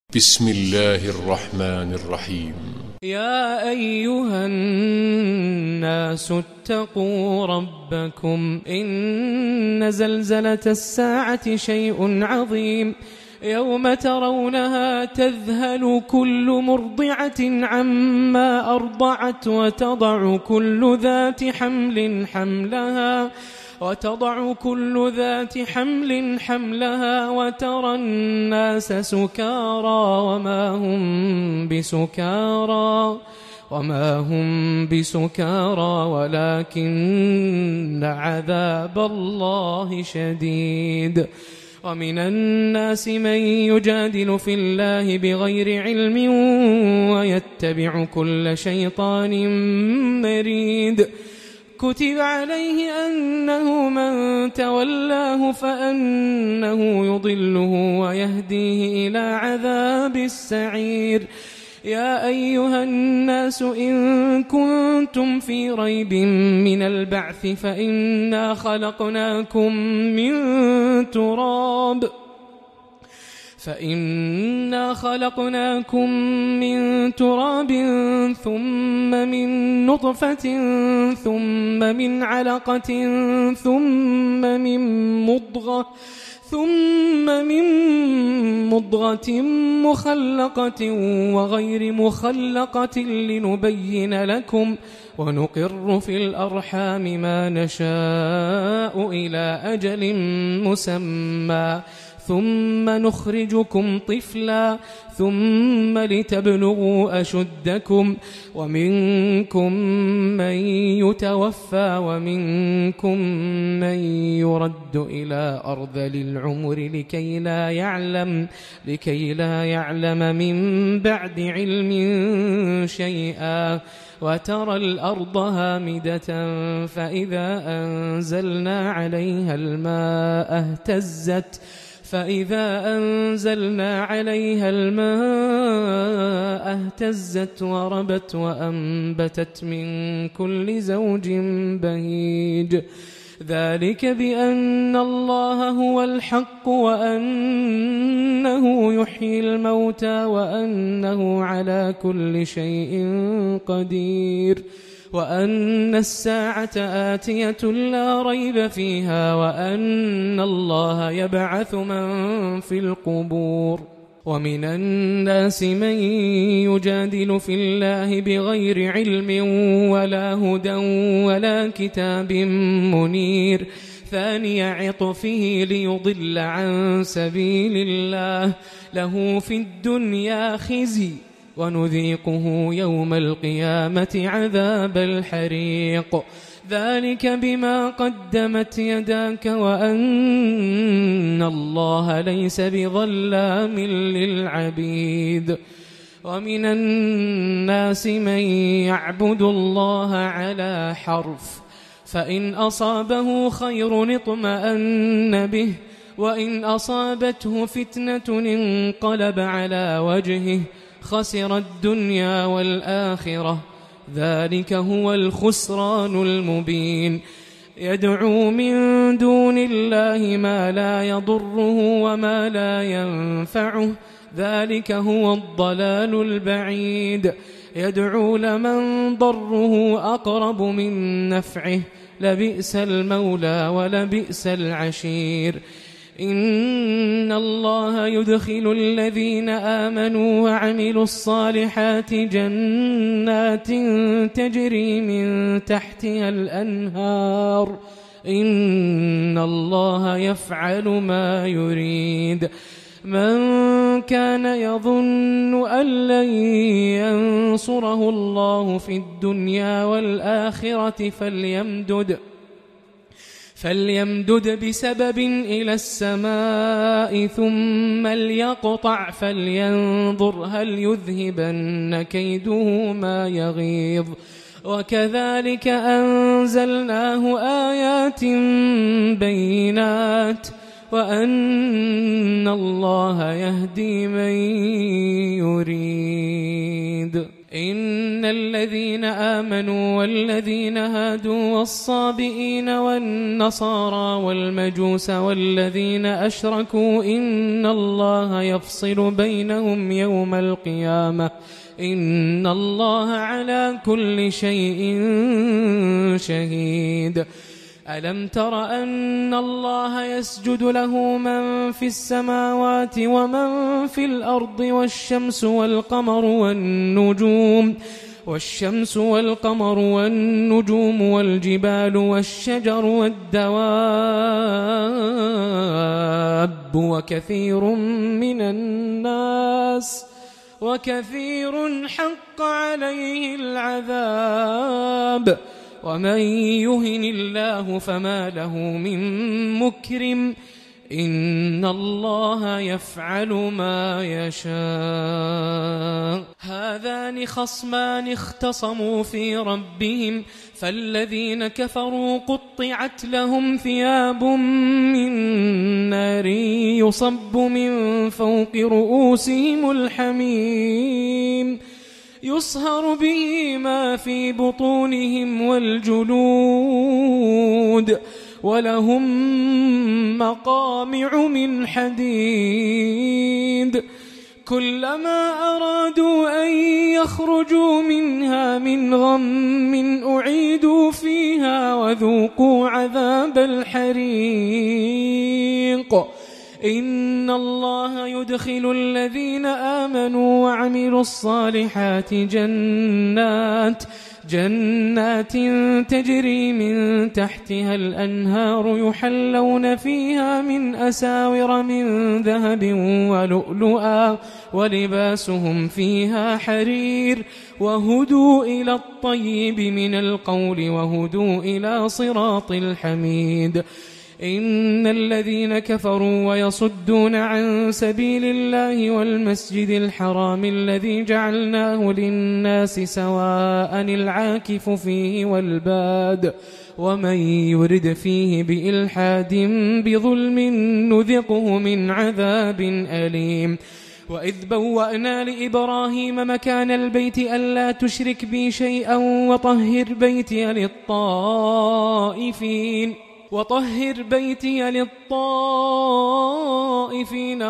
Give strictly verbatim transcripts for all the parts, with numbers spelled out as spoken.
بسم الله الرحمن الرحيم. يا أيها الناس اتقوا ربكم إن زلزلة الساعة شيء عظيم يوم ترونها تذهل كل مرضعة عما أرضعت وتضع كل ذات حمل حملها وتضع كل ذات حمل حملها وترى الناس سكارى وما هم بسكارى وما هم بسكارى ولكن عذاب الله شديد. ومن الناس من يجادل في الله بغير علم ويتبع كل شيطان مريد. كتب عليه أنه من تولاه فأنه يضله ويهديه إلى عذاب السعير. يا أيها الناس إن كنتم في ريب من البعث فإنا خلقناكم من تراب فإنا خلقناكم من تراب ثم من نطفة ثم من علقة ثم من مضغة ثم من مضغة مخلقة وغير مخلقة لنبين لكم ونقر في الأرحام ما نشاء إلى أجل مسمى ثم نخرجكم طفلا ثم لتبلغوا أشدكم ومنكم من يتوفى ومنكم من يرد إلى أرذل العمر لكي لا يعلم لكي لا يعلم من بعد علم شيئا. وترى الأرض هامدة فإذا أنزلنا عليها الماء اهتزت فإذا أنزلنا عليها الماء اهتزت وربت وأنبتت من كل زوج بهيج. ذلك بأن الله هو الحق وأنه يحيي الموتى وأنه على كل شيء قدير وأن الساعة آتية لا ريب فيها وأن الله يبعث من في القبور. ومن الناس من يجادل في الله بغير علم ولا هدى ولا كتاب منير ثاني عطفه ليضل عن سبيل الله له في الدنيا خزي ونذيقه يوم القيامة عذاب الحريق. ذلك بما قدمت يداك وأن الله ليس بظلام للعبيد. ومن الناس من يعبد الله على حرف فإن أصابه خير اطمأن به وإن أصابته فتنة انقلب على وجهه خسر الدنيا والآخرة ذلك هو الخسران المبين. يدعو من دون الله ما لا يضره وما لا ينفعه ذلك هو الضلال البعيد. يدعو لمن ضره أقرب من نفعه لبئس المولى ولبئس العشير. إن الله يدخل الذين آمنوا وعملوا الصالحات جنات تجري من تحتها الأنهار إن الله يفعل ما يريد. من كان يظن أن لن ينصره الله في الدنيا والآخرة فليمدد فليمدد بسبب إلى السماء ثم ليقطع فلينظر هل يذهبن كيده ما يغيظ. وكذلك أنزلناه آيات بينات وأن الله يهدي من يريد. إن الذين آمنوا والذين هادوا والصابئين والنصارى والمجوس والذين أشركوا إن الله يفصل بينهم يوم القيامة إن الله على كل شيء شهيد. ألم تر أن الله يسجد له من في السماوات ومن في الأرض والشمس والقمر والنجوم والشمس والقمر والنجوم والجبال والشجر والدواب وكثير من الناس وكثير حق عليه العذاب ومن يهن الله فما له من مكرم إن الله يفعل ما يشاء. هذان خصمان اختصموا في ربهم فالذين كفروا قطعت لهم ثياب من نار يصب من فوق رؤوسهم الحميم يصهر به ما في بطونهم والجلود ولهم مقامع من حديد كلما أرادوا أن يخرجوا منها من غم أعيدوا فيها وذوقوا عذاب الحريق. إن الله يدخل الذين آمنوا وعملوا الصالحات جنات جنات تجري من تحتها الأنهار يحلون فيها من أساور من ذهب ولؤلؤا ولباسهم فيها حرير وهدوا إلى الطيب من القول وهدوا إلى صراط الحميد. إن الذين كفروا ويصدون عن سبيل الله والمسجد الحرام الذي جعلناه للناس سواء العاكف فيه والباد ومن يرد فيه بإلحاد بظلم نذقه من عذاب أليم. وإذ بوأنا لإبراهيم مكان البيت ألا تشرك بي شيئا وطهر بيتي للطائفين وطهر بيتي للطائفين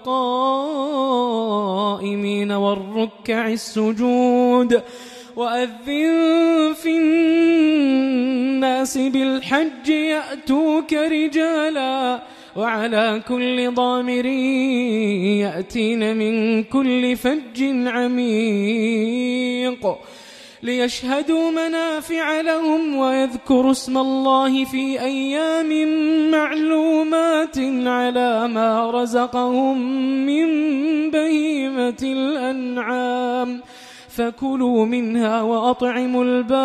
والقائمين والركع السجود وأذن في الناس بالحج يأتوك رجالا وعلى كل ضامر يأتين من كل فج عميق ليشهدوا منافع لهم ويذكروا اسم الله في أيام معلومات على ما رزقهم من بهيمة الأنعام فكلوا منها وأطعموا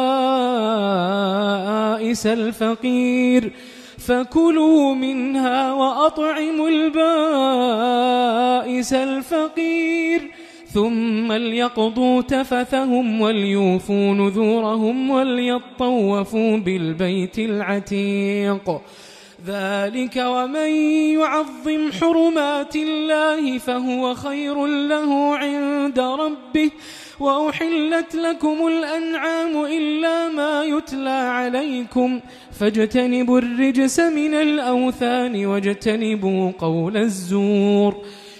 البائس الفقير فكلوا منها وأطعموا البائس الفقير ثم ليقضوا تفثهم وليوفوا نذورهم وليطوفوا بالبيت العتيق. ذلك ومن يعظم حرمات الله فهو خير له عند ربه. وأحلت لكم الأنعام إلا ما يتلى عليكم فاجتنبوا الرجس من الأوثان واجتنبوا قول الزور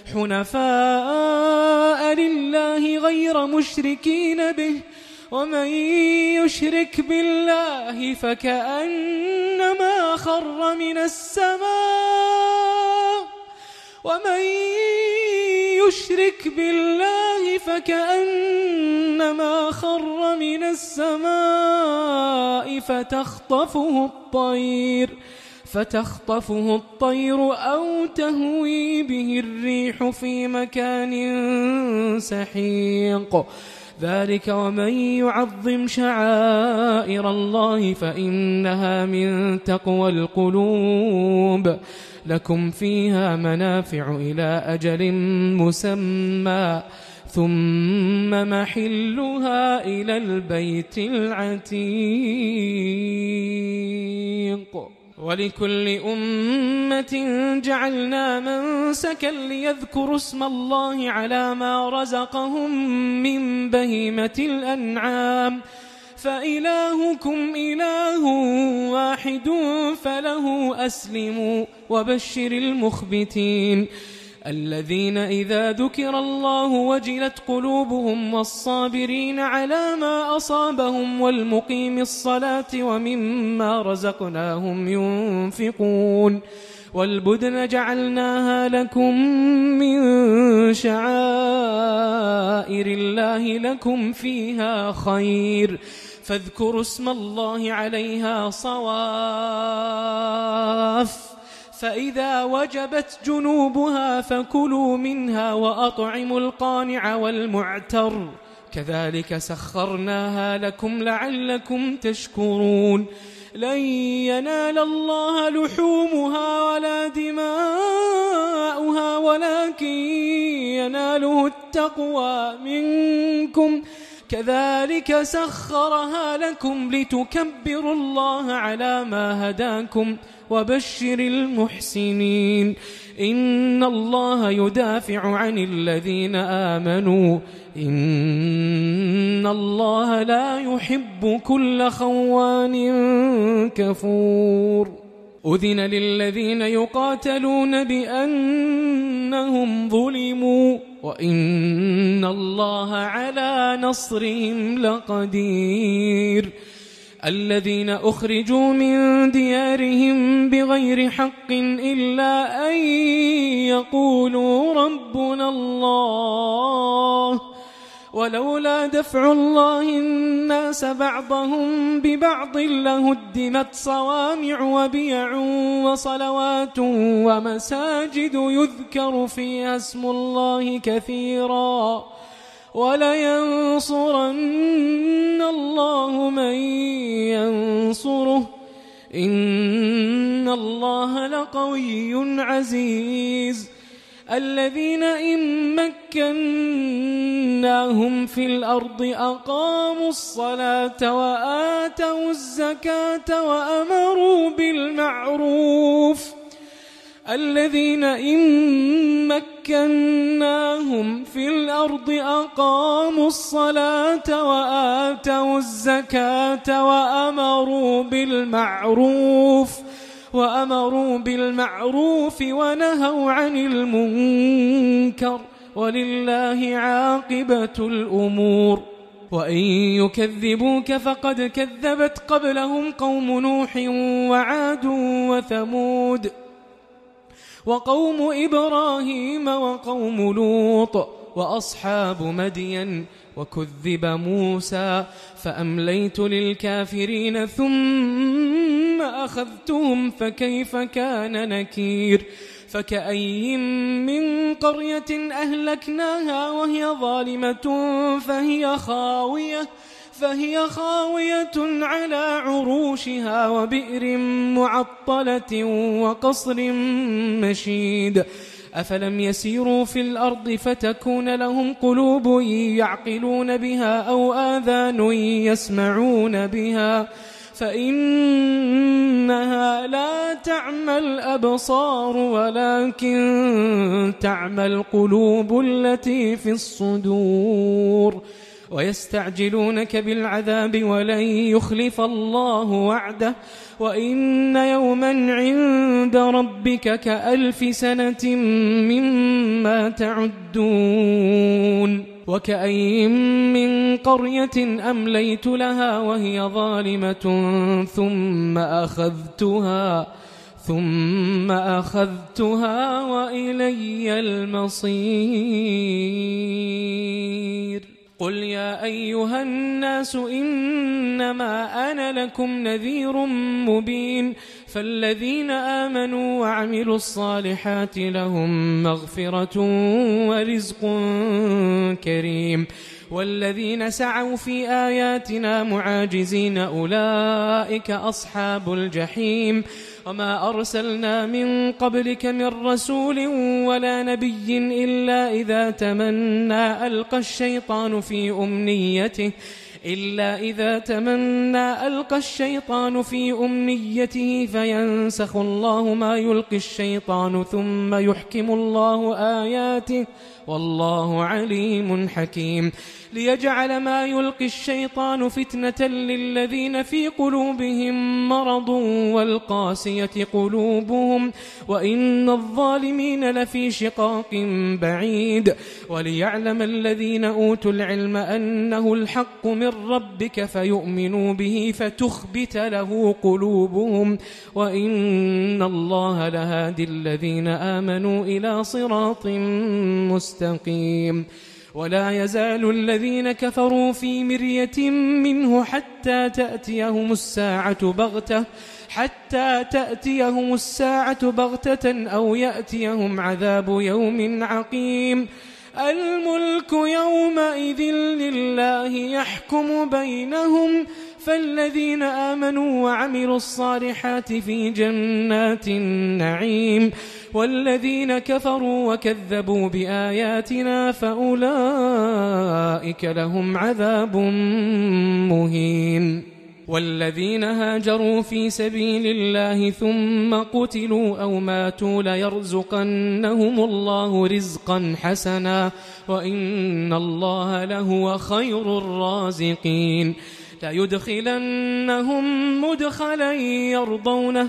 حنفاء لله غير مشركين به ومن يشرك بالله فكأنما خر من السماء ومن يشرك بالله فكأنما خر من السماء فتخطفه الطير فتخطفه الطير أو تهوي به الريح في مكان سحيق. ذلك ومن يعظم شعائر الله فإنها من تقوى القلوب. لكم فيها منافع إلى أجل مسمى ثم محلها إلى البيت العتيق. ولكل أمة جعلنا منسكا ليذكروا اسم الله على ما رزقهم من بهيمة الأنعام فإلهكم إله واحد فله أسلموا وبشر المخبتين الذين إذا ذكر الله وجلت قلوبهم والصابرين على ما أصابهم والمقيم الصلاة ومما رزقناهم ينفقون والبدن جعلناها لكم من شعائر الله لكم فيها خير فاذكروا اسم الله عليها صواف فإذا وجبت جنوبها فكلوا منها وأطعموا القانع والمعتر كذلك سخرناها لكم لعلكم تشكرون لن ينال الله لحومها ولا دماؤها ولكن يناله التقوى منكم كذلك سخرها لكم لتكبروا الله على ما هداكم وبشر المحسنين إن الله يدافع عن الذين آمنوا إن الله لا يحب كل خوان كفور أذن للذين يقاتلون بأنهم ظلموا وإن الله على نصرهم لقدير الذين أخرجوا من ديارهم بغير حق إلا أن يقولوا ربنا الله ولولا دفع الله الناس بعضهم ببعض لهدمت صوامع وبيع وصلوات ومساجد يذكر فيها اسم الله كثيرا ولينصرن الله من ينصره إن الله لقوي عزيز الذين إن مكناهم في الأرض أقاموا الصلاة وآتوا الزكاة وأمروا بالمعروف الذين إن مكناهم في الأرض أقاموا الصلاة وآتوا الزكاة وأمروا بالمعروف وأمروا بالمعروف ونهوا عن المنكر ولله عاقبة الأمور وإن يكذبوك فقد كذبت قبلهم قوم نوح وعاد وثمود وقوم إبراهيم وقوم لوط وأصحاب مدين وكذب موسى فأمليت للكافرين ثم أخذتهم فكيف كان نكير فكأي من قرية أهلكناها وهي ظالمة فهي خاوية فهي خاوية على عروشها وبئر معطلة وقصر مشيد أفلم يسيروا في الأرض فتكون لهم قلوب يعقلون بها أو آذان يسمعون بها فإنها لا تعمى الأبصار ولكن تعمى القلوب التي في الصدور ويستعجلونك بالعذاب ولن يخلف الله وعده وإن يوما عند ربك كألف سنة مما تعدون وكأي من قرية أمليت لها وهي ظالمة ثم أخذتها ثم أخذتها وإلي المصير قل يا أيها الناس إنما أنا لكم نذير مبين فالذين آمنوا وعملوا الصالحات لهم مغفرة ورزق كريم والذين سعوا في آياتنا معاجزين أولئك أصحاب الجحيم وما أرسلنا من قبلك من رسول ولا نبي إلا إذا تمنى ألقى الشيطان في أمنيته إلا إذا تمنى ألقى الشيطان في أمنيته فينسخ الله ما يلقي الشيطان ثم يحكم الله آياته والله عليم حكيم ليجعل ما يلقي الشيطان فتنة للذين في قلوبهم مرض والقاسية قلوبهم وإن الظالمين لفي شقاق بعيد وليعلم الذين أوتوا العلم أنه الحق من ربك فيؤمنوا به فتخبت له قلوبهم وإن الله لهادي الذين آمنوا إلى صراط مستقيم ولا يزال الذين كفروا في مرية منه حتى تأتيهم الساعة بغتة حتى تأتيهم الساعة بغتة أو يأتيهم عذاب يوم عقيم الملك يومئذ لله يحكم بينهم فالذين آمنوا وعملوا الصالحات في جنات النعيم والذين كفروا وكذبوا بآياتنا فأولئك لهم عذاب مهين والذين هاجروا في سبيل الله ثم قتلوا أو ماتوا ليرزقنهم الله رزقا حسنا وإن الله لهو خير الرازقين ليدخلنهم مدخلا يرضونه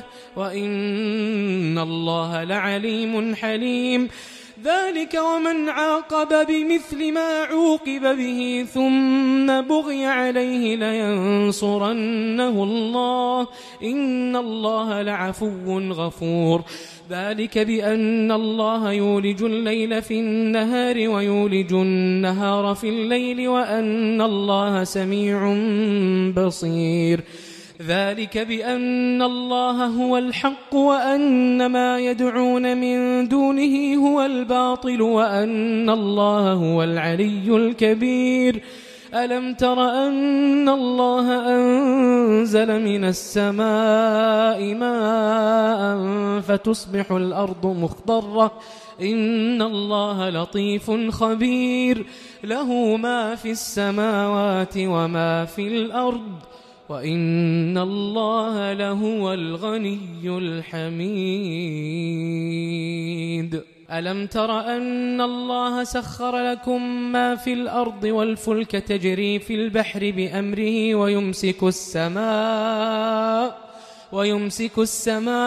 وإن الله لعليم حليم ذلك ومن عاقب بمثل ما عوقب به ثم بغي عليه لينصرنه الله إن الله لعفو غفور ذلك بأن الله يولج الليل في النهار ويولج النهار في الليل وأن الله سميع بصير ذلك بأن الله هو الحق وأن ما يدعون من دونه هو الباطل وأن الله هو العلي الكبير ألم تر أن الله أنزل من السماء ماء فتصبح الأرض مخضرة إن الله لطيف خبير له ما في السماوات وما في الأرض وإن الله لهو الغني الحميد ألم تر أن الله سخر لكم ما في الأرض والفلك تجري في البحر بأمره ويمسك السماء ويمسك السماء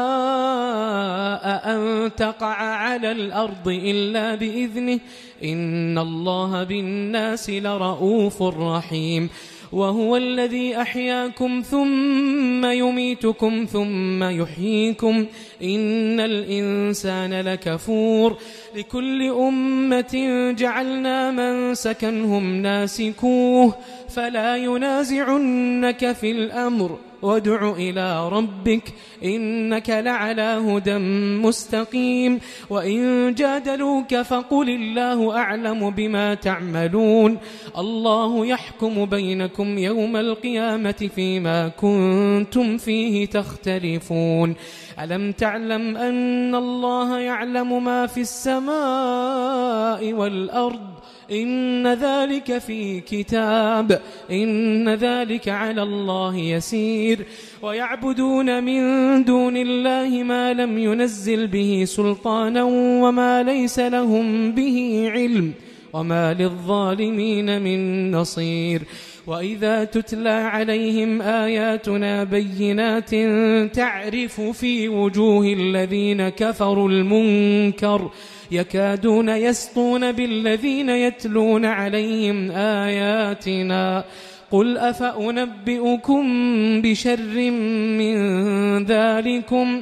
أن تقع على الأرض إلا بإذنه إن الله بالناس لرؤوف رحيم وهو الذي أحياكم ثم يميتكم ثم يحييكم إن الإنسان لكفور لكل أمة جعلنا منسكا هم ناسكوه فلا ينازعنك في الأمر وادع إلى ربك إنك لعلى هدى مستقيم وإن جادلوك فقل الله أعلم بما تعملون الله يحكم بينكم يوم القيامة فيما كنتم فيه تختلفون ألم تعلم أن الله يعلم ما في السماء والأرض إن ذلك في كتاب إن ذلك على الله يسير ويعبدون من دون الله ما لم ينزل به سلطانا وما ليس لهم به علم وما للظالمين من نصير وإذا تتلى عليهم آياتنا بينات تعرف في وجوه الذين كفروا المنكر يكادون يسطون بالذين يتلون عليهم آياتنا قل أفأنبئكم بشر من ذلكم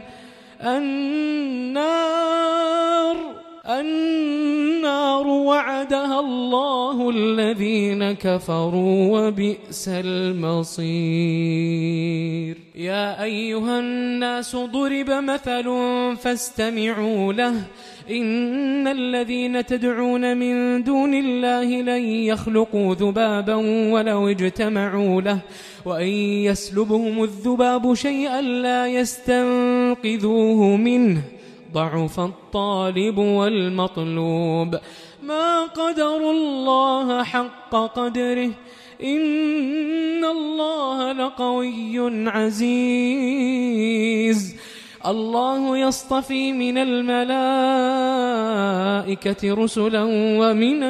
النار النار وعدها الله الذين كفروا وبئس المصير يا أيها الناس ضرب مثل فاستمعوا له إن الذين تدعون من دون الله لن يخلقوا ذبابا ولو اجتمعوا له وإن يسلبهم الذباب شيئا لا يستنقذوه منه ضعف الطالب والمطلوب ما قدر الله حق قدره إن الله لقوي عزيز الله يصطفي من الملائكة رسلا ومن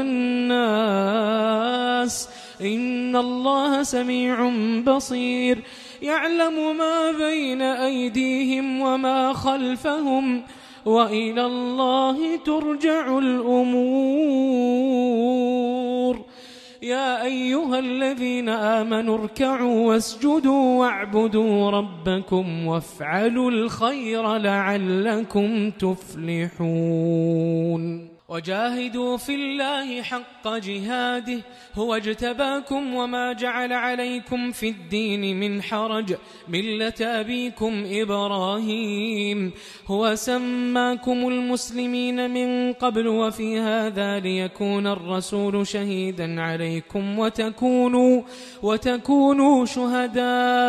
الناس إن الله سميع بصير يعلم ما بين أيديهم وما خلفهم وإلى الله ترجع الأمور يا أيها الذين آمنوا اركعوا واسجدوا واعبدوا ربكم وافعلوا الخير لعلكم تفلحون وجاهدوا في الله حق جهاده هو اجتباكم وما جعل عليكم في الدين من حرج ملة أبيكم إبراهيم هو سماكم المسلمين من قبل وفي هذا ليكون الرسول شهيدا عليكم وتكونوا, وتكونوا شهداء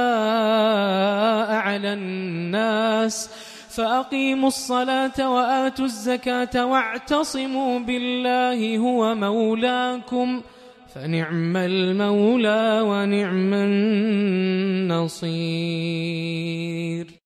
على الناس فأقيموا الصلاة وآتوا الزكاة واعتصموا بالله هو مولاكم فنعم المولى ونعم النصير.